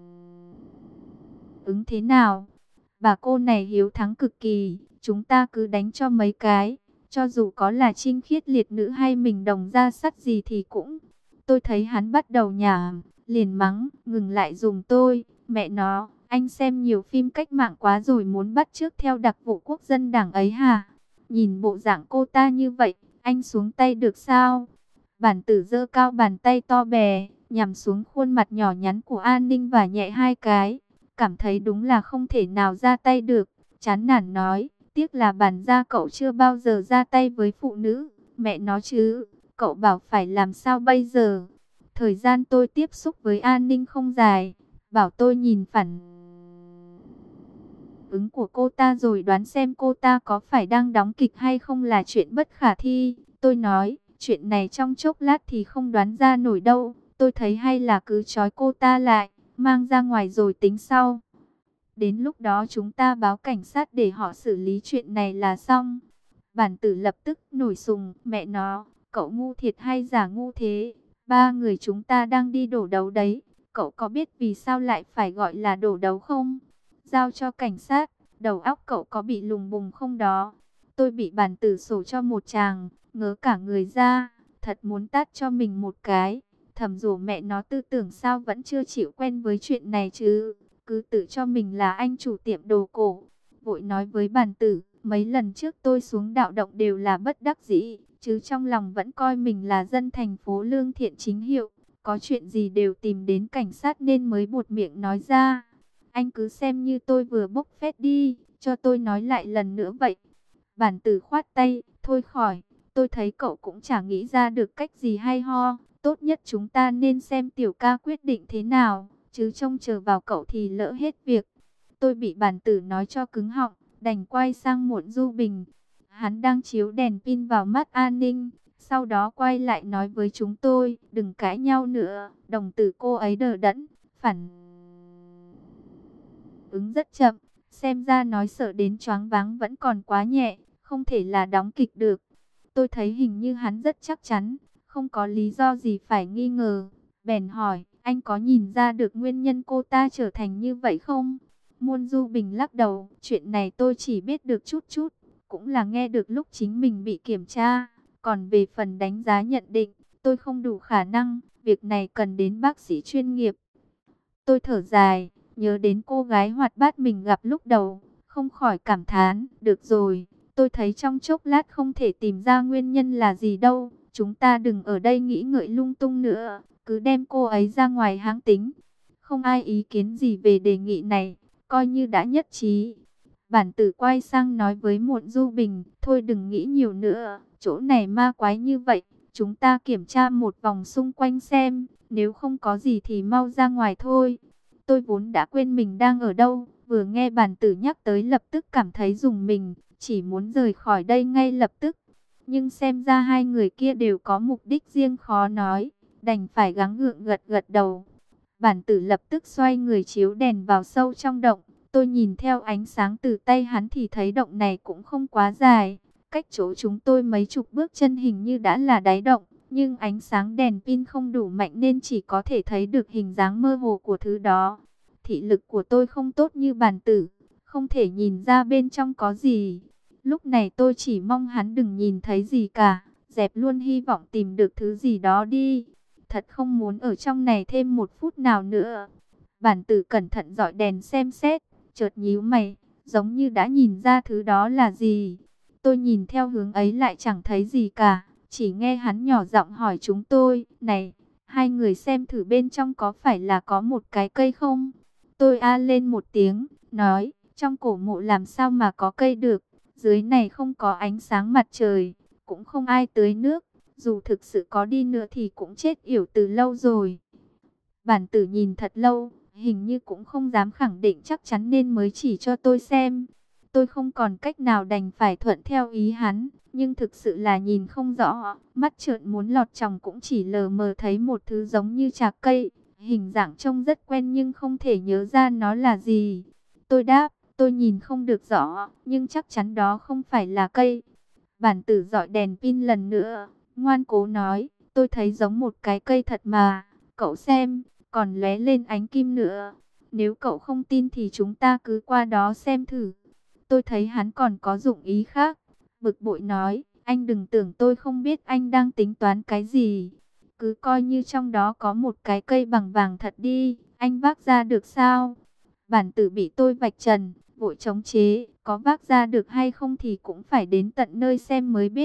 A: ứng thế nào. Bà cô này hiếu thắng cực kỳ, chúng ta cứ đánh cho mấy cái, cho dù có là trinh khiết liệt nữ hay mình đồng ra sắt gì thì cũng. Tôi thấy hắn bắt đầu nhảm, liền mắng, ngừng lại dùm tôi, mẹ nó, anh xem nhiều phim cách mạng quá rồi muốn bắt chước theo đặc vụ quốc dân đảng ấy hả? Nhìn bộ dạng cô ta như vậy, Anh xuống tay được sao? Bản tử giơ cao bàn tay to bè, nhằm xuống khuôn mặt nhỏ nhắn của An Ninh và nhẹ hai cái. Cảm thấy đúng là không thể nào ra tay được. Chán nản nói, tiếc là bản gia cậu chưa bao giờ ra tay với phụ nữ. Mẹ nó chứ, cậu bảo phải làm sao bây giờ? Thời gian tôi tiếp xúc với An Ninh không dài. Bảo tôi nhìn phản ứng của cô ta rồi đoán xem cô ta có phải đang đóng kịch hay không là chuyện bất khả thi. Tôi nói, chuyện này trong chốc lát thì không đoán ra nổi đâu. Tôi thấy hay là cứ trói cô ta lại, mang ra ngoài rồi tính sau. Đến lúc đó chúng ta báo cảnh sát để họ xử lý chuyện này là xong. Bản tử lập tức nổi sùng, mẹ nó, cậu ngu thiệt hay giả ngu thế? Ba người chúng ta đang đi đổ đấu đấy. Cậu có biết vì sao lại phải gọi là đổ đấu không? Giao cho cảnh sát, đầu óc cậu có bị lùng bùng không đó? Tôi bị bản tử sổ cho một tràng, ngớ cả người ra, thật muốn tát cho mình một cái. Thầm rủ mẹ nó tư tưởng sao vẫn chưa chịu quen với chuyện này chứ, cứ tự cho mình là anh chủ tiệm đồ cổ. Vội nói với bản tử, mấy lần trước tôi xuống đạo động đều là bất đắc dĩ, chứ trong lòng vẫn coi mình là dân thành phố lương thiện chính hiệu. Có chuyện gì đều tìm đến cảnh sát nên mới buột miệng nói ra. Anh cứ xem như tôi vừa bốc phét đi, cho tôi nói lại lần nữa vậy. Bản tử khoát tay, thôi khỏi, tôi thấy cậu cũng chả nghĩ ra được cách gì hay ho. Tốt nhất chúng ta nên xem tiểu ca quyết định thế nào, chứ trông chờ vào cậu thì lỡ hết việc. Tôi bị bản tử nói cho cứng họng, đành quay sang Muộn Du Bình. Hắn đang chiếu đèn pin vào mắt An Ninh, sau đó quay lại nói với chúng tôi, đừng cãi nhau nữa. Đồng tử cô ấy đờ đẫn, phản ứng rất chậm, xem ra nói sợ đến choáng váng vẫn còn quá nhẹ, không thể là đóng kịch được. Tôi thấy hình như hắn rất chắc chắn, không có lý do gì phải nghi ngờ. Bèn hỏi, anh có nhìn ra được nguyên nhân cô ta trở thành như vậy không? Muôn Du Bình lắc đầu, chuyện này tôi chỉ biết được chút chút, cũng là nghe được lúc chính mình bị kiểm tra. Còn về phần đánh giá nhận định, tôi không đủ khả năng, việc này cần đến bác sĩ chuyên nghiệp. Tôi thở dài, nhớ đến cô gái hoạt bát mình gặp lúc đầu, không khỏi cảm thán, được rồi, tôi thấy trong chốc lát không thể tìm ra nguyên nhân là gì đâu, chúng ta đừng ở đây nghĩ ngợi lung tung nữa, cứ đem cô ấy ra ngoài hãng tính. Không ai ý kiến gì về đề nghị này, coi như đã nhất trí. Bản tử quay sang nói với Muộn Du Bình, thôi đừng nghĩ nhiều nữa, chỗ này ma quái như vậy, chúng ta kiểm tra một vòng xung quanh xem, nếu không có gì thì mau ra ngoài thôi. Tôi vốn đã quên mình đang ở đâu, vừa nghe bản tử nhắc tới lập tức cảm thấy rùng mình, chỉ muốn rời khỏi đây ngay lập tức. Nhưng xem ra hai người kia đều có mục đích riêng khó nói, đành phải gắng gượng gật gật đầu. Bản tử lập tức xoay người chiếu đèn vào sâu trong động. Tôi nhìn theo ánh sáng từ tay hắn thì thấy động này cũng không quá dài. Cách chỗ chúng tôi mấy chục bước chân hình như đã là đáy động. Nhưng ánh sáng đèn pin không đủ mạnh nên chỉ có thể thấy được hình dáng mơ hồ của thứ đó. Thị lực của tôi không tốt như bản tử, không thể nhìn ra bên trong có gì. Lúc này tôi chỉ mong hắn đừng nhìn thấy gì cả, dẹp luôn hy vọng tìm được thứ gì đó đi. Thật không muốn ở trong này thêm một phút nào nữa. Bản tử cẩn thận dọi đèn xem xét, chợt nhíu mày, giống như đã nhìn ra thứ đó là gì. Tôi nhìn theo hướng ấy lại chẳng thấy gì cả, chỉ nghe hắn nhỏ giọng hỏi chúng tôi, này, hai người xem thử bên trong có phải là có một cái cây không? Tôi a lên một tiếng, nói, trong cổ mộ làm sao mà có cây được, dưới này không có ánh sáng mặt trời, cũng không ai tưới nước, dù thực sự có đi nữa thì cũng chết yểu từ lâu rồi. Bản tử nhìn thật lâu, hình như cũng không dám khẳng định chắc chắn nên mới chỉ cho tôi xem. Tôi không còn cách nào đành phải thuận theo ý hắn, nhưng thực sự là nhìn không rõ, mắt trợn muốn lọt tròng cũng chỉ lờ mờ thấy một thứ giống như chạc cây, hình dạng trông rất quen nhưng không thể nhớ ra nó là gì. Tôi đáp, tôi nhìn không được rõ, nhưng chắc chắn đó không phải là cây. Bản tử dọi đèn pin lần nữa, ngoan cố nói, tôi thấy giống một cái cây thật mà, cậu xem, còn lóe lên ánh kim nữa. Nếu cậu không tin thì chúng ta cứ qua đó xem thử. Tôi thấy hắn còn có dụng ý khác, bực bội nói, anh đừng tưởng tôi không biết anh đang tính toán cái gì. Cứ coi như trong đó có một cái cây bằng vàng thật đi, anh vác ra được sao? Bản tử bị tôi vạch trần, vội chống chế, có vác ra được hay không thì cũng phải đến tận nơi xem mới biết.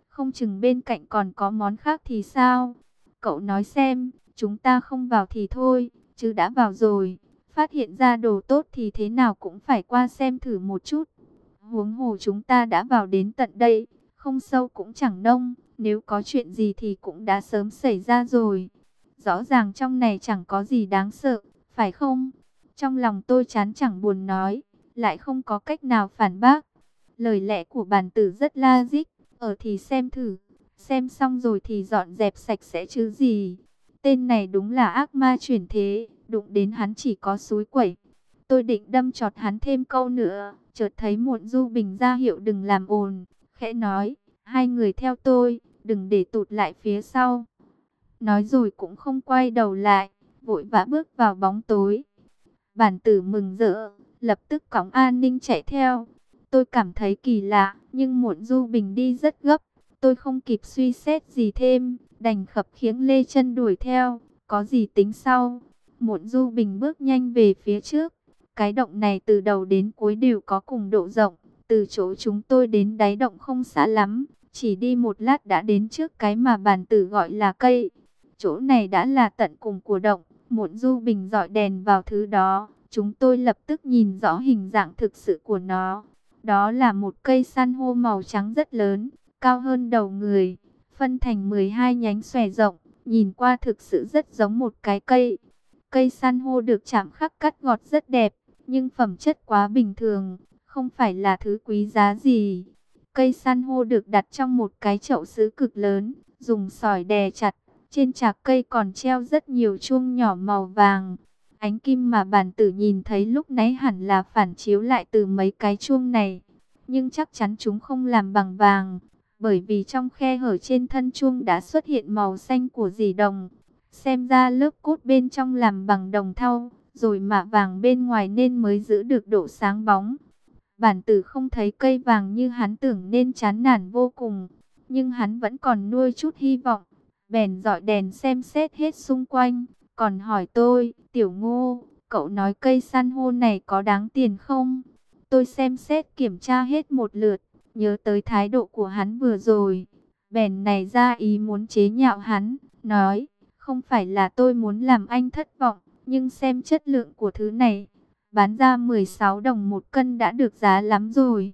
A: không chừng bên cạnh còn có món khác thì sao? Cậu nói xem, chúng ta không vào thì thôi, chứ đã vào rồi, phát hiện ra đồ tốt thì thế nào cũng phải qua xem thử một chút. Huống hồ chúng ta đã vào đến tận đây, không sâu cũng chẳng nông, nếu có chuyện gì thì cũng đã sớm xảy ra rồi. Rõ ràng trong này chẳng có gì đáng sợ, phải không? Trong lòng tôi chán chẳng buồn nói, lại không có cách nào phản bác. Lời lẽ của bản tử rất logic, ở thì xem thử, xem xong rồi thì dọn dẹp sạch sẽ chứ gì. Tên này đúng là ác ma chuyển thế, đụng đến hắn chỉ có xúi quẩy. Tôi định đâm chọt hắn thêm câu nữa, chợt thấy Muộn Du Bình ra hiệu đừng làm ồn, khẽ nói, hai người theo tôi, đừng để tụt lại phía sau. Nói rồi cũng không quay đầu lại, vội vã bước vào bóng tối. Bản tử mừng rỡ, lập tức cõng An Ninh chạy theo. Tôi cảm thấy kỳ lạ, nhưng Muộn Du Bình đi rất gấp. Tôi không kịp suy xét gì thêm, đành khập khiễng lê chân đuổi theo, có gì tính sau. Muộn Du Bình bước nhanh về phía trước. Cái động này từ đầu đến cuối đều có cùng độ rộng, từ chỗ chúng tôi đến đáy động không xa lắm, chỉ đi một lát đã đến trước cái mà bản tử gọi là cây. Chỗ này đã là tận cùng của động, Muộn Du Bình dọi đèn vào thứ đó, chúng tôi lập tức nhìn rõ hình dạng thực sự của nó. Đó là một cây san hô màu trắng rất lớn, cao hơn đầu người, phân thành 12 nhánh xòe rộng, nhìn qua thực sự rất giống một cái cây. Cây san hô được chạm khắc cắt gọt rất đẹp, nhưng phẩm chất quá bình thường, không phải là thứ quý giá gì. Cây san hô được đặt trong một cái chậu sứ cực lớn, dùng sỏi đè chặt. Trên trạc cây còn treo rất nhiều chuông nhỏ màu vàng. Ánh kim mà bản tử nhìn thấy lúc nãy hẳn là phản chiếu lại từ mấy cái chuông này. Nhưng chắc chắn chúng không làm bằng vàng, bởi vì trong khe hở trên thân chuông đã xuất hiện màu xanh của dì đồng. Xem ra lớp cốt bên trong làm bằng đồng thau, rồi mạ vàng bên ngoài nên mới giữ được độ sáng bóng. Bản tử không thấy cây vàng như hắn tưởng nên chán nản vô cùng, nhưng hắn vẫn còn nuôi chút hy vọng. Bèn dọi đèn xem xét hết xung quanh, còn hỏi tôi, Tiểu Ngô, cậu nói cây san hô này có đáng tiền không? Tôi xem xét kiểm tra hết một lượt, nhớ tới thái độ của hắn vừa rồi. Bèn này ra ý muốn chế nhạo hắn, nói, không phải là tôi muốn làm anh thất vọng, nhưng xem chất lượng của thứ này, bán ra 16 đồng một cân đã được giá lắm rồi.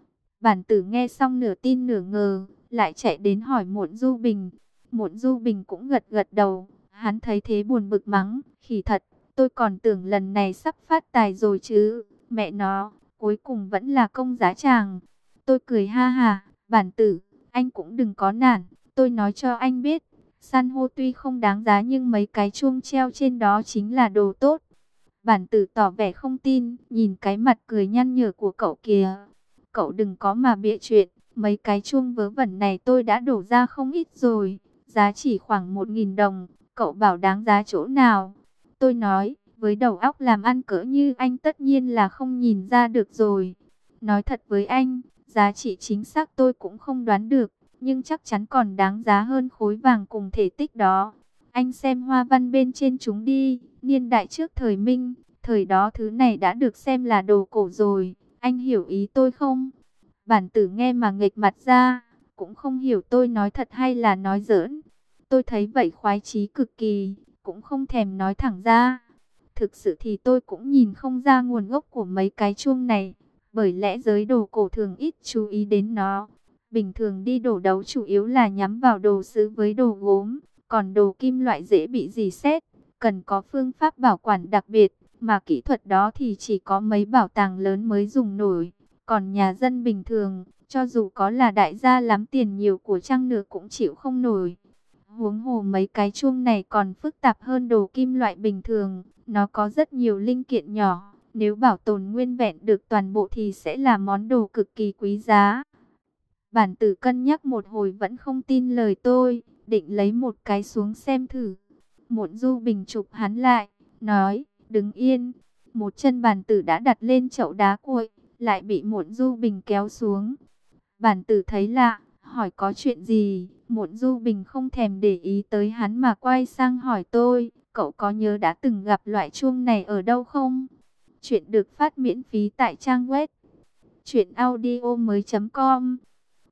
A: Bản tử nghe xong nửa tin nửa ngờ, lại chạy đến hỏi Muộn Du Bình. Muộn Du Bình cũng gật gật đầu, hắn thấy thế buồn bực mắng, khỉ thật, tôi còn tưởng lần này sắp phát tài rồi chứ, mẹ nó, cuối cùng vẫn là công giá tràng. Tôi cười ha ha, bản tử, anh cũng đừng có nản, tôi nói cho anh biết, san hô tuy không đáng giá nhưng mấy cái chuông treo trên đó chính là đồ tốt. Bản tử tỏ vẻ không tin, nhìn cái mặt cười nhăn nhở của cậu kìa. Cậu đừng có mà bịa chuyện, mấy cái chuông vớ vẩn này tôi đã đổ ra không ít rồi. Giá chỉ khoảng 1.000 đồng, cậu bảo đáng giá chỗ nào? Tôi nói, với đầu óc làm ăn cỡ như anh tất nhiên là không nhìn ra được rồi. Nói thật với anh, giá trị chính xác tôi cũng không đoán được, nhưng chắc chắn còn đáng giá hơn khối vàng cùng thể tích đó. Anh xem hoa văn bên trên chúng đi, niên đại trước thời Minh, thời đó thứ này đã được xem là đồ cổ rồi, anh hiểu ý tôi không? Bản tử nghe mà nghệch mặt ra, cũng không hiểu tôi nói thật hay là nói giỡn. Tôi thấy vậy khoái chí cực kỳ, cũng không thèm nói thẳng ra. Thực sự thì tôi cũng nhìn không ra nguồn gốc của mấy cái chuông này, bởi lẽ giới đồ cổ thường ít chú ý đến nó. Bình thường đi đổ đấu chủ yếu là nhắm vào đồ sứ với đồ gốm, còn đồ kim loại dễ bị rỉ sét, cần có phương pháp bảo quản đặc biệt, mà kỹ thuật đó thì chỉ có mấy bảo tàng lớn mới dùng nổi. Còn nhà dân bình thường, cho dù có là đại gia lắm tiền nhiều của chăng nữa cũng chịu không nổi. Huống hồ mấy cái chuông này còn phức tạp hơn đồ kim loại bình thường, nó có rất nhiều linh kiện nhỏ, nếu bảo tồn nguyên vẹn được toàn bộ thì sẽ là món đồ cực kỳ quý giá. Bản tử cân nhắc một hồi vẫn không tin lời tôi, định lấy một cái xuống xem thử. Muộn Du Bình chụp hắn lại, nói, đứng yên. Một chân bản tử đã đặt lên chậu đá cuội, lại bị Muộn Du Bình kéo xuống. Bản tử thấy lạ, hỏi có chuyện gì? Muộn Du Bình không thèm để ý tới hắn mà quay sang hỏi tôi, cậu có nhớ đã từng gặp loại chuông này ở đâu không? Chuyện được phát miễn phí tại trang web truyệnaudiomoi.com.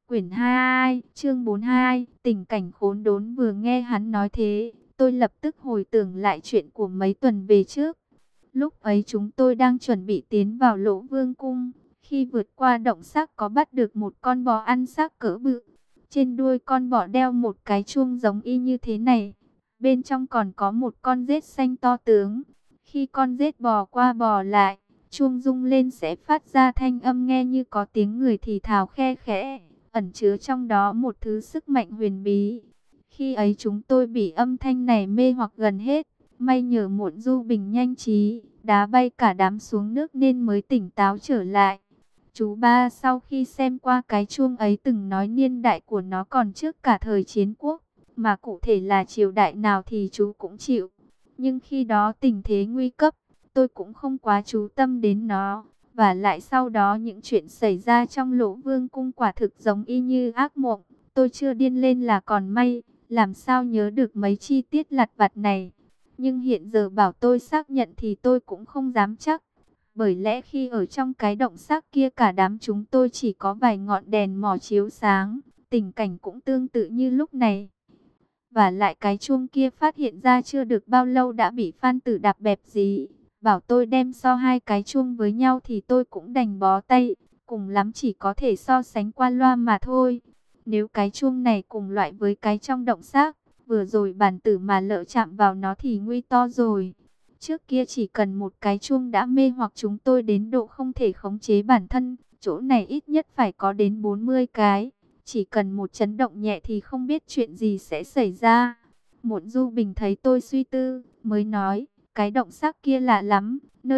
A: Quyển 2, chương 42, tình cảnh khốn đốn. Vừa nghe hắn nói thế, tôi lập tức hồi tưởng lại chuyện của mấy tuần về trước. Lúc ấy chúng tôi đang chuẩn bị tiến vào Lỗ Vương cung. Khi vượt qua động xác có bắt được một con bò ăn xác cỡ bự. Trên đuôi con bò đeo một cái chuông giống y như thế này. Bên trong còn có một con rết xanh to tướng. Khi con rết bò qua bò lại, chuông rung lên sẽ phát ra thanh âm nghe như có tiếng người thì thào khe khẽ, ẩn chứa trong đó một thứ sức mạnh huyền bí. Khi ấy chúng tôi bị âm thanh này mê hoặc gần hết. May nhờ Muộn Du Bình nhanh trí, đá bay cả đám xuống nước nên mới tỉnh táo trở lại. Chú ba sau khi xem qua cái chuông ấy từng nói niên đại của nó còn trước cả thời chiến quốc, mà cụ thể là triều đại nào thì chú cũng chịu. Nhưng khi đó tình thế nguy cấp, tôi cũng không quá chú tâm đến nó. Và lại sau đó những chuyện xảy ra trong Lỗ Vương cung quả thực giống y như ác mộng. Tôi chưa điên lên là còn may, làm sao nhớ được mấy chi tiết lặt vặt này. Nhưng hiện giờ bảo tôi xác nhận thì tôi cũng không dám chắc. Bởi lẽ khi ở trong cái động xác kia cả đám chúng tôi chỉ có vài ngọn đèn mò chiếu sáng. Tình cảnh cũng tương tự như lúc này. Và lại cái chuông kia phát hiện ra chưa được bao lâu đã bị Phan Tử đạp bẹp dí. Bảo tôi đem so hai cái chuông với nhau thì tôi cũng đành bó tay. Cùng lắm chỉ có thể so sánh qua loa mà thôi. Nếu cái chuông này cùng loại với cái trong động xác, vừa rồi bản tử mà lỡ chạm vào nó thì nguy to rồi. Trước kia chỉ cần một cái chuông đã mê hoặc chúng tôi đến độ không thể khống chế bản thân. Chỗ này ít nhất phải có đến 40 cái. Chỉ cần một chấn động nhẹ thì không biết chuyện gì sẽ xảy ra. Muộn Du Bình thấy tôi suy tư, mới nói, cái động xác kia lạ lắm. Nơi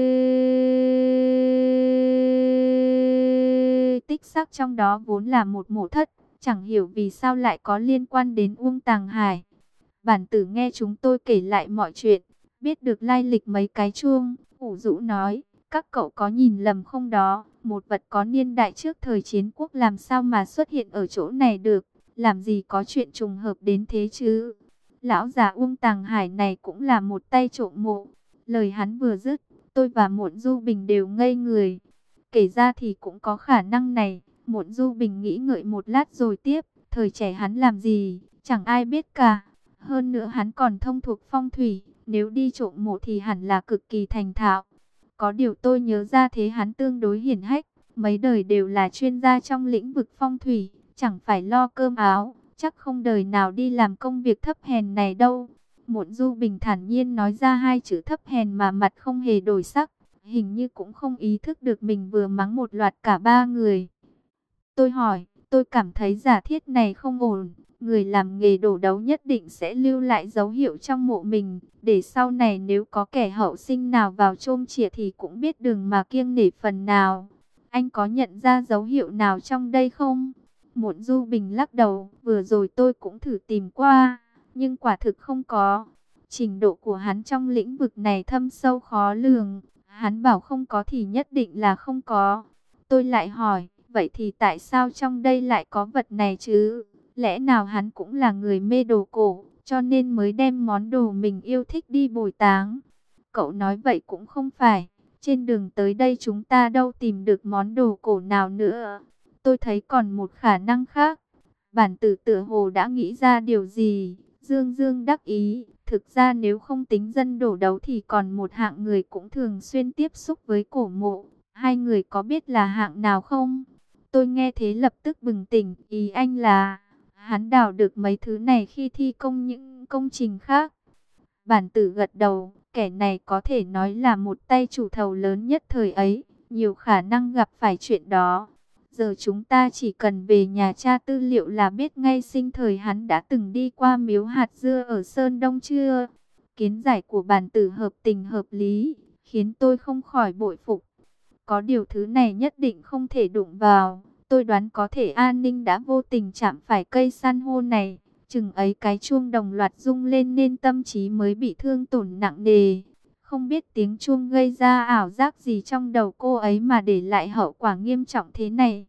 A: tích xác trong đó vốn là một mộ thất. Chẳng hiểu vì sao lại có liên quan đến Uông Tàng Hải. Bản tử nghe chúng tôi kể lại mọi chuyện, biết được lai lịch mấy cái chuông, ủ rũ nói, các cậu có nhìn lầm không đó, một vật có niên đại trước thời chiến quốc làm sao mà xuất hiện ở chỗ này được, làm gì có chuyện trùng hợp đến thế chứ. Lão già Uông Tàng Hải này cũng là một tay trộm mộ. Lời hắn vừa dứt, tôi và Muộn Du Bình đều ngây người. Kể ra thì cũng có khả năng này. Muộn Du Bình nghĩ ngợi một lát rồi tiếp, thời trẻ hắn làm gì, chẳng ai biết cả. Hơn nữa hắn còn thông thuộc phong thủy, nếu đi trộm mộ thì hẳn là cực kỳ thành thạo. Có điều tôi nhớ ra thế hắn tương đối hiển hách, mấy đời đều là chuyên gia trong lĩnh vực phong thủy, chẳng phải lo cơm áo, chắc không đời nào đi làm công việc thấp hèn này đâu. Muộn Du Bình thản nhiên nói ra hai chữ thấp hèn mà mặt không hề đổi sắc, hình như cũng không ý thức được mình vừa mắng một loạt cả ba người. Tôi hỏi, tôi cảm thấy giả thiết này không ổn. Người làm nghề đổ đấu nhất định sẽ lưu lại dấu hiệu trong mộ mình, để sau này nếu có kẻ hậu sinh nào vào chôm chĩa thì cũng biết đường mà kiêng nể phần nào. Anh có nhận ra dấu hiệu nào trong đây không? Muộn Du Bình lắc đầu, vừa rồi tôi cũng thử tìm qua, nhưng quả thực không có. Trình độ của hắn trong lĩnh vực này thâm sâu khó lường, hắn bảo không có thì nhất định là không có. Tôi lại hỏi, vậy thì tại sao trong đây lại có vật này chứ? Lẽ nào hắn cũng là người mê đồ cổ, cho nên mới đem món đồ mình yêu thích đi bồi táng? Cậu nói vậy cũng không phải. Trên đường tới đây chúng ta đâu tìm được món đồ cổ nào nữa. Tôi thấy còn một khả năng khác. Bản tử tựa hồ đã nghĩ ra điều gì. Dương Dương đắc ý. Thực ra nếu không tính dân đổ đấu thì còn một hạng người cũng thường xuyên tiếp xúc với cổ mộ. Hai người có biết là hạng nào không? Tôi nghe thế lập tức bừng tỉnh. Ý anh là hắn đào được mấy thứ này khi thi công những công trình khác. Bản tử gật đầu, kẻ này có thể nói là một tay chủ thầu lớn nhất thời ấy, nhiều khả năng gặp phải chuyện đó. Giờ chúng ta chỉ cần về nhà tra tư liệu là biết ngay sinh thời hắn đã từng đi qua miếu hạt dưa ở Sơn Đông chưa? Kiến giải của bản tử hợp tình hợp lý, khiến tôi không khỏi bội phục. Có điều thứ này nhất định không thể đụng vào. Tôi đoán có thể An Ninh đã vô tình chạm phải cây san hô này. Chừng ấy cái chuông đồng loạt rung lên nên tâm trí mới bị thương tổn nặng nề. Không biết tiếng chuông gây ra ảo giác gì trong đầu cô ấy mà để lại hậu quả nghiêm trọng thế này.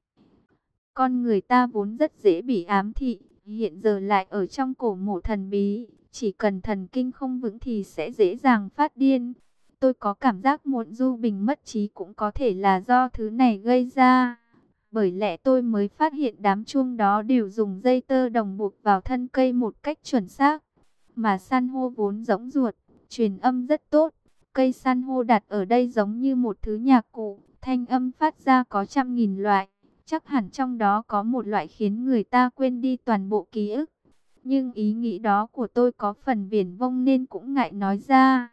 A: Con người ta vốn rất dễ bị ám thị, hiện giờ lại ở trong cổ mộ thần bí. Chỉ cần thần kinh không vững thì sẽ dễ dàng phát điên. Tôi có cảm giác Muộn Du Bình mất trí cũng có thể là do thứ này gây ra. Bởi lẽ tôi mới phát hiện đám chuông đó đều dùng dây tơ đồng buộc vào thân cây một cách chuẩn xác. Mà san hô vốn rỗng ruột, truyền âm rất tốt. Cây san hô đặt ở đây giống như một thứ nhạc cụ, thanh âm phát ra có trăm nghìn loại. Chắc hẳn trong đó có một loại khiến người ta quên đi toàn bộ ký ức. Nhưng ý nghĩ đó của tôi có phần viển vông nên cũng ngại nói ra.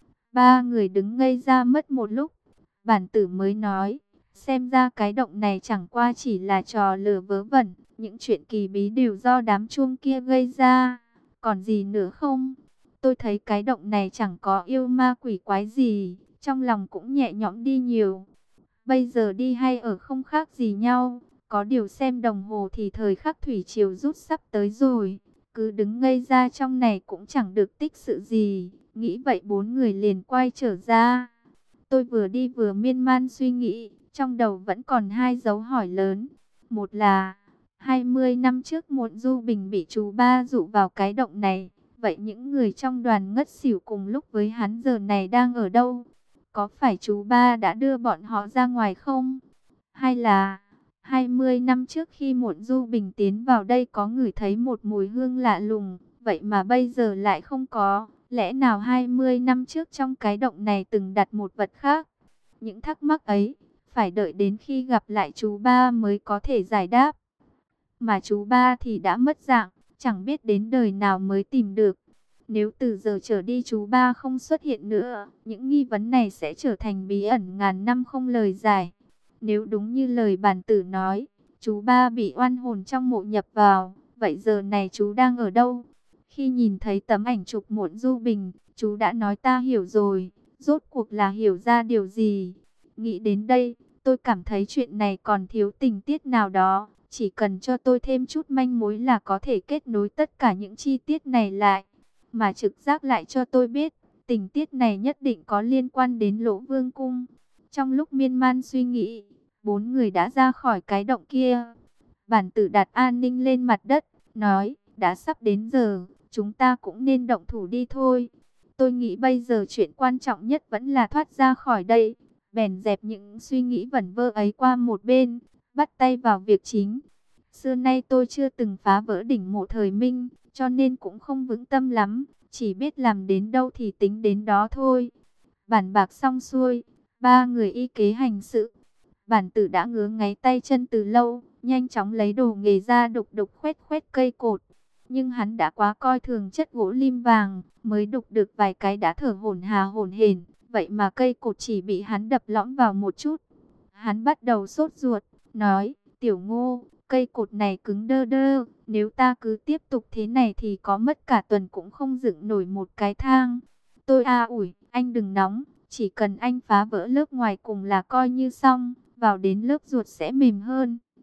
A: Ba người đứng ngây ra mất một lúc. Bản tử mới nói, xem ra cái động này chẳng qua chỉ là trò lừa vớ vẩn. Những chuyện kỳ bí đều do đám chuông kia gây ra. Còn gì nữa không? Tôi thấy cái động này chẳng có yêu ma quỷ quái gì. Trong lòng cũng nhẹ nhõm đi nhiều. Bây giờ đi hay ở không khác gì nhau. Có điều xem đồng hồ thì thời khắc thủy triều rút sắp tới rồi. Cứ đứng ngây ra trong này cũng chẳng được tích sự gì. Nghĩ vậy bốn người liền quay trở ra. Tôi vừa đi vừa miên man suy nghĩ. Trong đầu vẫn còn hai dấu hỏi lớn. Một là 20 năm trước Muộn Du Bình bị chú ba dụ vào cái động này. Vậy những người trong đoàn ngất xỉu cùng lúc với hắn giờ này đang ở đâu? Có phải chú ba đã đưa bọn họ ra ngoài không? Hay là 20 năm trước khi Muộn Du Bình tiến vào đây có ngửi thấy một mùi hương lạ lùng, vậy mà bây giờ lại không có? Lẽ nào 20 năm trước trong cái động này từng đặt một vật khác? Những thắc mắc ấy, phải đợi đến khi gặp lại chú ba mới có thể giải đáp. Mà chú ba thì đã mất dạng, chẳng biết đến đời nào mới tìm được. Nếu từ giờ trở đi chú ba không xuất hiện nữa, những nghi vấn này sẽ trở thành bí ẩn ngàn năm không lời giải. Nếu đúng như lời bản tử nói, chú ba bị oan hồn trong mộ nhập vào, vậy giờ này chú đang ở đâu? Khi nhìn thấy tấm ảnh chụp Muộn Du Bình, chú đã nói ta hiểu rồi, rốt cuộc là hiểu ra điều gì? Nghĩ đến đây, tôi cảm thấy chuyện này còn thiếu tình tiết nào đó. Chỉ cần cho tôi thêm chút manh mối là có thể kết nối tất cả những chi tiết này lại. Mà trực giác lại cho tôi biết, tình tiết này nhất định có liên quan đến Lỗ Vương Cung. Trong lúc miên man suy nghĩ, bốn người đã ra khỏi cái động kia. Bản tử đặt an ninh lên mặt đất, nói, đã sắp đến giờ, chúng ta cũng nên động thủ đi thôi. Tôi nghĩ bây giờ chuyện quan trọng nhất vẫn là thoát ra khỏi đây. Bèn dẹp những suy nghĩ vẩn vơ ấy qua một bên, bắt tay vào việc chính. Xưa nay tôi chưa từng phá vỡ đỉnh mộ thời Minh, cho nên cũng không vững tâm lắm, chỉ biết làm đến đâu thì tính đến đó thôi. Bản bạc xong xuôi, ba người y kế hành sự. Bản tử đã ngứa ngáy tay chân từ lâu, nhanh chóng lấy đồ nghề ra đục đục khoét khoét cây cột. Nhưng hắn đã quá coi thường chất gỗ lim vàng, mới đục được vài cái đã thở hổn hển. Vậy mà cây cột chỉ bị hắn đập lõm vào một chút. Hắn bắt đầu sốt ruột, nói, Tiểu Ngô, cây cột này cứng đơ đơ, nếu ta cứ tiếp tục thế này thì có mất cả tuần cũng không dựng nổi một cái thang. Tôi ủi, anh đừng nóng, chỉ cần anh phá vỡ lớp ngoài cùng là coi như xong, vào đến lớp ruột sẽ mềm hơn.